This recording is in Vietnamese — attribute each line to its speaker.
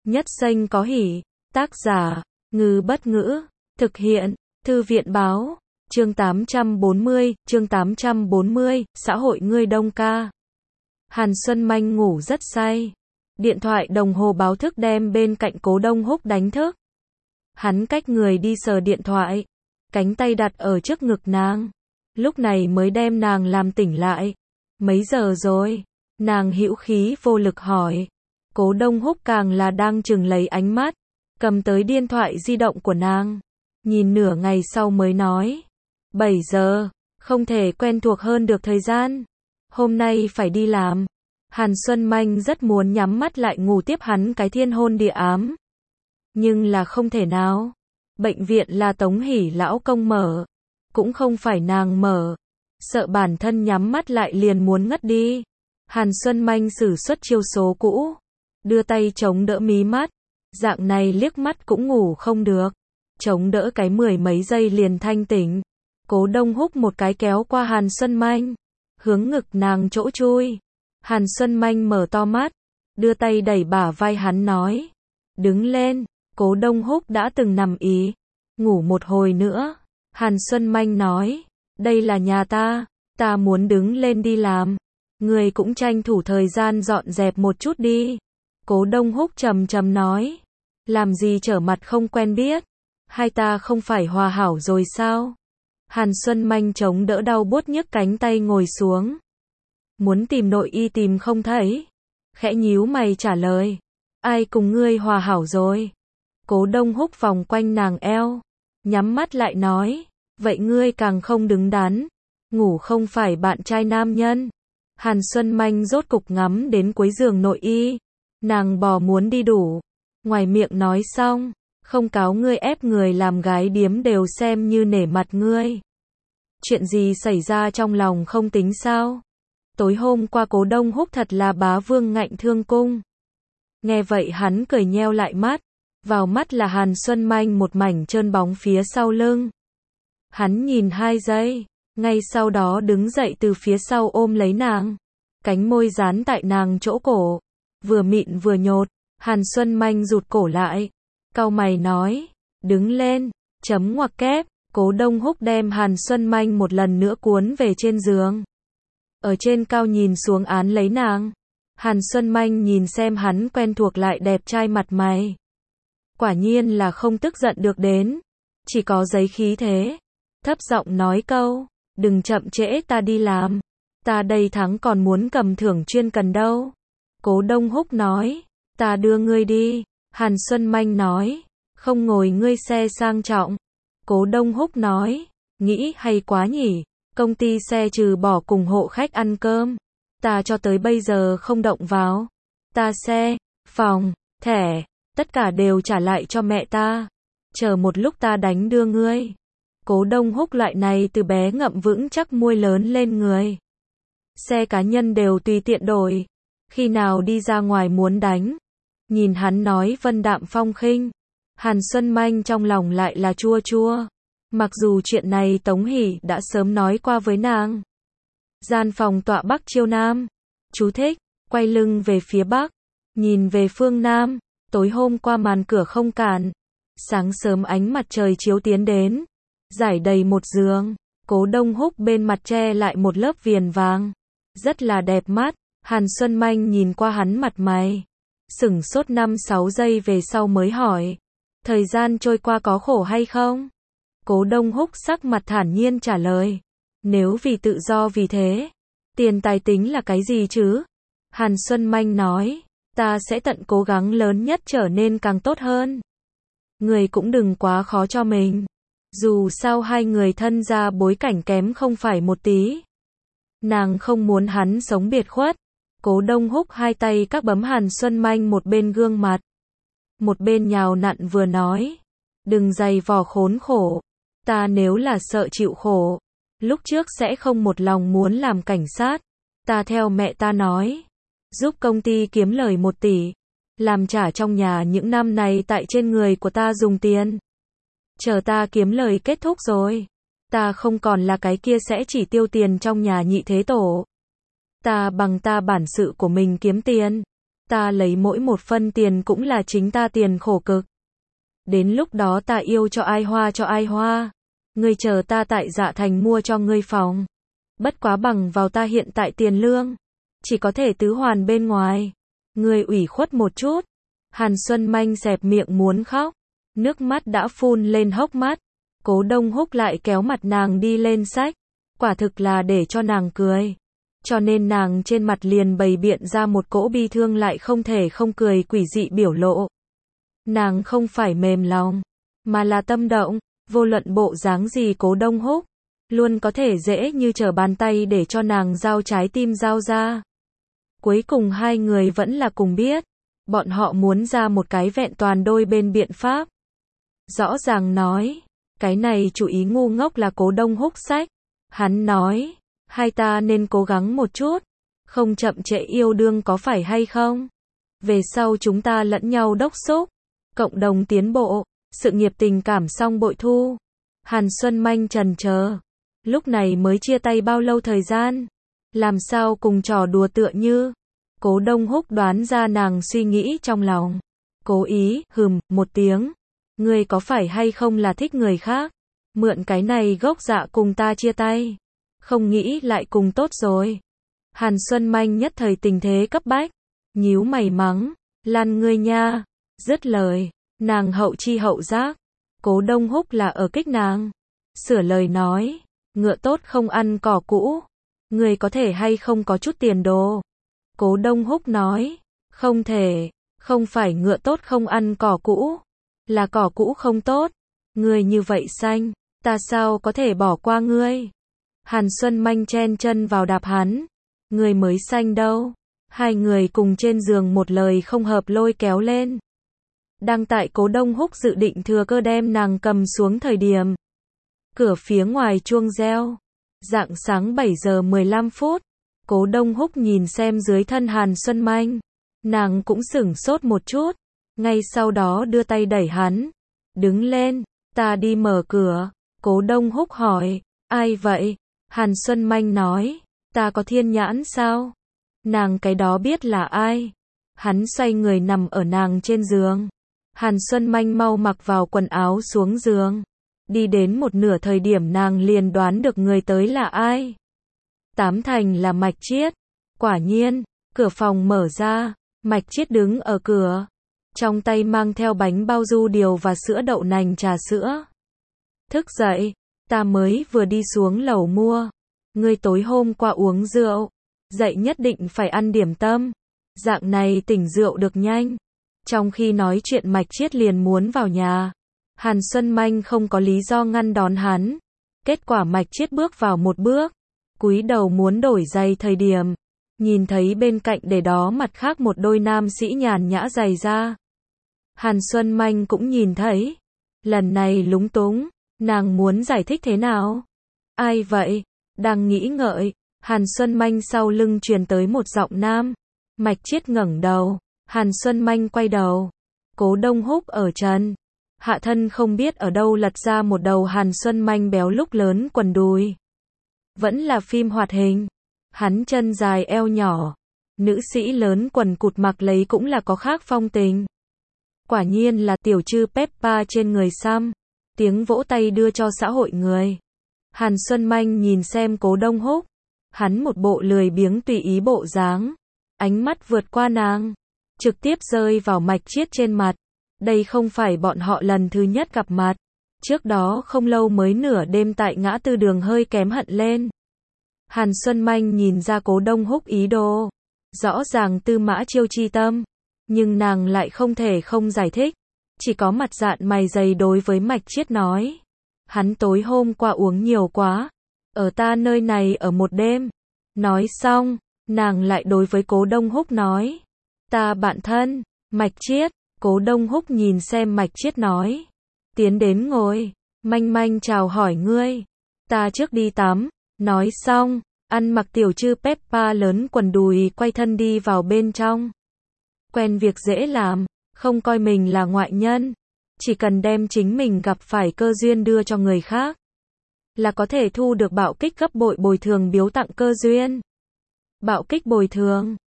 Speaker 1: Nhất Xanh có hỉ. Tác giả, Ngư Bất Ngữ. Thực hiện, Thư viện Báo. Chương 840, xã hội ngươi đông ca. Hàn Xuân Manh ngủ rất say. Điện thoại đồng hồ báo thức đem bên cạnh Cố Đông Húc đánh thức. Hắn cách người đi sờ điện thoại, cánh tay đặt ở trước ngực nàng. Lúc này mới đem nàng làm tỉnh lại. Mấy giờ rồi? Nàng hữu khí vô lực hỏi. Cố Đông Húc càng là đang chừng lấy ánh mắt, cầm tới điện thoại di động của nàng. Nhìn nửa ngày sau mới nói. 7 giờ, không thể quen thuộc hơn được thời gian. Hôm nay phải đi làm. Hàn Xuân Manh rất muốn nhắm mắt lại ngủ tiếp hắn cái thiên hôn địa ám. Nhưng là không thể nào. Bệnh viện là Tống Hỷ lão công mở. Cũng không phải nàng mở. Sợ bản thân nhắm mắt lại liền muốn ngất đi. Hàn Xuân Manh sử xuất chiêu số cũ. Đưa tay chống đỡ mí mắt. Dạng này liếc mắt cũng ngủ không được. Chống đỡ cái 10 mấy giây liền thanh tỉnh. Cố Đông Húc một cái kéo qua Hàn Xuân Manh. Hướng ngực nàng chỗ chui. Hàn Xuân Manh mở to mắt. Đưa tay đẩy bả vai hắn nói. Đứng lên. Cố Đông Húc đã từng nằm ý. Ngủ một hồi nữa. Hàn Xuân Manh nói. Đây là nhà ta. Ta muốn đứng lên đi làm. Người cũng tranh thủ thời gian dọn dẹp một chút đi. Cố Đông Húc trầm trầm nói. Làm gì trở mặt không quen biết. Hai ta không phải hòa hảo rồi sao? Hàn Xuân Manh chống đỡ đau buốt nhức cánh tay ngồi xuống. Muốn tìm nội y tìm không thấy. Khẽ nhíu mày trả lời. Ai cùng ngươi hòa hảo rồi? Cố Đông Húc vòng quanh nàng eo. Nhắm mắt lại nói. Vậy ngươi càng không đứng đắn. Ngủ không phải bạn trai nam nhân. Hàn Xuân Manh rốt cục ngắm đến cuối giường nội y. Nàng bò muốn đi đủ. Ngoài miệng nói xong. Không cáo ngươi ép người làm gái điếm đều xem như nể mặt ngươi. Chuyện gì xảy ra trong lòng không tính sao? Tối hôm qua Cố Đông Húc thật là bá vương ngạnh thương cung. Nghe vậy hắn cười nheo lại mắt. Vào mắt là Hàn Xuân Manh một mảnh trơn bóng phía sau lưng. Hắn nhìn 2 giây. Ngay sau đó đứng dậy từ phía sau ôm lấy nàng. Cánh môi dán tại nàng chỗ cổ. Vừa mịn vừa nhột. Hàn Xuân Manh rụt cổ lại. Cau mày nói. Đứng lên. Chấm ngoặc kép. Cố Đông Húc đem Hàn Xuân Manh một lần nữa cuốn về trên giường. Ở trên cao nhìn xuống án lấy nàng. Hàn Xuân Manh nhìn xem hắn quen thuộc lại đẹp trai mặt mày. Quả nhiên là không tức giận được đến. Chỉ có giấy khí thế. Thấp giọng nói câu. Đừng chậm trễ ta đi làm. Ta đây thắng còn muốn cầm thưởng chuyên cần đâu. Cố Đông Húc nói. Ta đưa ngươi đi. Hàn Xuân Manh nói. Không ngồi ngươi xe sang trọng. Cố Đông Húc nói. Nghĩ hay quá nhỉ. Công ty xe trừ bỏ cùng hộ khách ăn cơm. Ta cho tới bây giờ không động vào. Ta xe, phòng, thẻ, tất cả đều trả lại cho mẹ ta. Chờ một lúc ta đánh đưa ngươi. Cố Đông Húc loại này từ bé ngậm vững chắc môi lớn lên người. Xe cá nhân đều tùy tiện đổi. Khi nào đi ra ngoài muốn đánh. Nhìn hắn nói vân đạm phong khinh. Hàn Xuân Manh trong lòng lại là chua chua. Mặc dù chuyện này Tống Hỷ đã sớm nói qua với nàng. Gian phòng tọa bắc chiêu nam. Chú thích, quay lưng về phía bắc. Nhìn về phương nam. Tối hôm qua màn cửa không cản. Sáng sớm ánh mặt trời chiếu tiến đến. Rải đầy một giường. Cố Đông Húc bên mặt che lại một lớp viền vàng. Rất là đẹp mắt. Hàn Xuân Manh nhìn qua hắn mặt mày. Sửng sốt 5-6 giây về sau mới hỏi. Thời gian trôi qua có khổ hay không? Cố Đông Húc sắc mặt thản nhiên trả lời. Nếu vì tự do vì thế. Tiền tài tính là cái gì chứ? Hàn Xuân Manh nói. Ta sẽ tận cố gắng lớn nhất trở nên càng tốt hơn. Người cũng đừng quá khó cho mình. Dù sao hai người thân ra bối cảnh kém không phải một tí. Nàng không muốn hắn sống biệt khuất. Cố Đông Húc hai tay các bấm Hàn Xuân Manh một bên gương mặt. Một bên nhào nặn vừa nói. Đừng dày vò khốn khổ. Ta nếu là sợ chịu khổ. Lúc trước sẽ không một lòng muốn làm cảnh sát. Ta theo mẹ ta nói. Giúp công ty kiếm lời 1 tỷ. Làm trả trong nhà những năm này tại trên người của ta dùng tiền. Chờ ta kiếm lời kết thúc rồi. Ta không còn là cái kia sẽ chỉ tiêu tiền trong nhà nhị thế tổ. Ta bằng ta bản sự của mình kiếm tiền. ta lấy mỗi một phân tiền cũng là chính ta tiền khổ cực. Đến lúc đó ta yêu cho ai hoa. Ngươi chờ ta tại Dạ Thành mua cho ngươi phòng. Bất quá bằng vào ta hiện tại tiền lương, chỉ có thể tứ hoàn bên ngoài. Ngươi ủy khuất một chút. Hàn Xuân Manh xẹp miệng muốn khóc. Nước mắt đã phun lên hốc mắt. Cố Đông Húc lại kéo mặt nàng đi lên xách. Quả thực là để cho nàng cười. Cho nên nàng trên mặt liền bày biện ra một cỗ bi thương lại không thể không cười quỷ dị biểu lộ. Nàng không phải mềm lòng, mà là tâm động. Vô luận bộ dáng gì Cố Đông Húc luôn có thể dễ như trở bàn tay để cho nàng giao trái tim giao ra. Cuối cùng hai người vẫn là cùng biết, bọn họ muốn ra một cái vẹn toàn đôi bên biện pháp. Rõ ràng nói, cái này chủ ý ngu ngốc là Cố Đông Húc xách. Hắn nói, hai ta nên cố gắng một chút, không chậm trễ yêu đương có phải hay không? Về sau chúng ta lẫn nhau đốc xúc, cộng đồng tiến bộ, sự nghiệp tình cảm song bội thu. Hàn Xuân Manh chần chờ, lúc này mới chia tay bao lâu thời gian, làm sao cùng trò đùa tựa như. Cố Đông Húc đoán ra nàng suy nghĩ trong lòng, cố ý một tiếng, ngươi có phải hay không là thích người khác, mượn cái này gốc dạ cùng ta chia tay, không nghĩ lại cùng tốt rồi. Hàn Xuân Manh nhất thời tình thế cấp bách, nhíu mày mắng, Lan ngươi nha. Dứt lời, nàng hậu chi hậu giác, Cố Đông Húc là ở kích nàng. Sửa lời nói, ngựa tốt không ăn cỏ cũ, ngươi có thể hay không có chút tiền đồ. Cố Đông Húc nói, không thể, không phải ngựa tốt không ăn cỏ cũ, là cỏ cũ không tốt. Ngươi như vậy xanh, ta sao có thể bỏ qua ngươi. Hàn Xuân Manh chen chân vào đạp hắn, ngươi mới xanh đâu. Hai người cùng trên giường một lời không hợp lôi kéo lên. Đang tại Cố Đông Húc dự định thừa cơ đem nàng cầm xuống thời điểm, cửa phía ngoài chuông reo. Rạng sáng 7 giờ 15 phút, Cố Đông Húc nhìn xem dưới thân Hàn Xuân Manh, nàng cũng sửng sốt một chút, ngay sau đó đưa tay đẩy hắn, đứng lên, ta đi mở cửa. Cố Đông Húc hỏi, ai vậy? Hàn Xuân Manh nói, ta có thiên nhãn sao? Nàng cái đó biết là ai? Hắn xoay người nằm ở nàng trên giường. Hàn Xuân Manh mau mặc vào quần áo xuống giường. Đi đến một nửa thời điểm nàng liền đoán được người tới là ai. Tám thành là Mạch Chiết. Quả nhiên, cửa phòng mở ra, Mạch Chiết đứng ở cửa, trong tay mang theo bánh bao du điều và sữa đậu nành trà sữa. Thức dậy, ta mới vừa đi xuống lầu mua. Ngươi tối hôm qua uống rượu, dậy nhất định phải ăn điểm tâm. Dạng này tỉnh rượu được nhanh. Trong khi nói chuyện Mạch Chiết liền muốn vào nhà. Hàn Xuân Manh không có lý do ngăn đón hắn. Kết quả Mạch Chiết bước vào một bước, cúi đầu muốn đổi giày thời điểm, nhìn thấy bên cạnh để đó mặt khác một đôi nam sĩ nhàn nhã giày ra. Hàn Xuân Manh cũng nhìn thấy. Lần này lúng túng, nàng muốn giải thích thế nào? Ai vậy? Đang nghĩ ngợi, Hàn Xuân Manh sau lưng truyền tới một giọng nam. Mạch Chiết ngẩng đầu, Hàn Xuân Manh quay đầu. Cố Đông Húc ở trần hạ thân không biết ở đâu lật ra một đầu Hàn Xuân Manh béo lúc lớn quần đùi. Vẫn là phim hoạt hình. Hắn chân dài eo nhỏ. Nữ sĩ lớn quần cụt mặc lấy cũng là có khác phong tình. Quả nhiên là tiểu chư Peppa trên người Sam. Tiếng vỗ tay đưa cho xã hội người. Hàn Xuân Manh nhìn xem Cố Đông Húc. Hắn một bộ lười biếng tùy ý bộ dáng. Ánh mắt vượt qua nàng, trực tiếp rơi vào Mạch Chiết trên mặt. Đây không phải bọn họ lần thứ nhất gặp mặt. Trước đó không lâu mới nửa đêm tại ngã tư đường hơi kém hận lên. Hàn Xuân Manh nhìn ra Cố Đông Húc ý đồ. Rõ ràng tư mã chiêu chi tâm. Nhưng nàng lại không thể không giải thích. Chỉ có mặt dạn mày dày đối với Mạch Chiết nói. Hắn tối hôm qua uống nhiều quá. Ở ta nơi này ở một đêm. Nói xong, nàng lại đối với Cố Đông Húc nói. Ta bạn thân, Mạch Chiết. Cố Đông Húc nhìn xem Mạch Chiết nói. Tiến đến ngồi. Manh Manh chào hỏi ngươi. Ta trước đi tắm. Nói xong, ăn mặc tiểu chư Peppa lớn quần đùi quay thân đi vào bên trong. Quen việc dễ làm, không coi mình là ngoại nhân. Chỉ cần đem chính mình gặp phải cơ duyên đưa cho người khác, là có thể thu được bạo kích gấp bội bồi thường biếu tặng cơ duyên. Bạo kích bồi thường.